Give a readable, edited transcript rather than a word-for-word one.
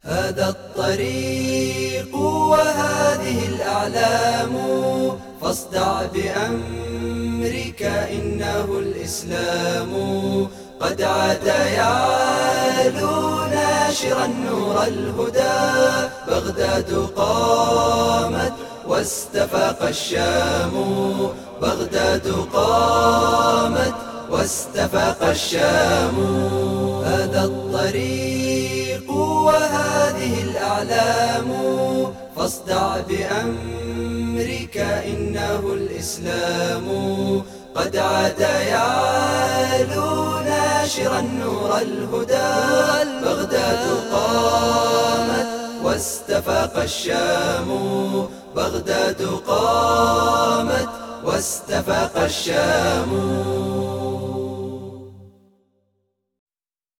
هذا الطريق وهذه الأعلام، فاصدع بأمرك إنه الإسلام. قد عاد يعلو ناشرا نور الهدى، بغداد قامت واستفاق الشام. بغداد قامت واستفاق الشام. هذا الطريق وهذه الأعلام، فاصدع بأمرك إنه الإسلام. قد عاد يعلو ناشرا نور الهدى، بغداد قامت واستفاق الشام. بغداد قامت واستفاق الشام.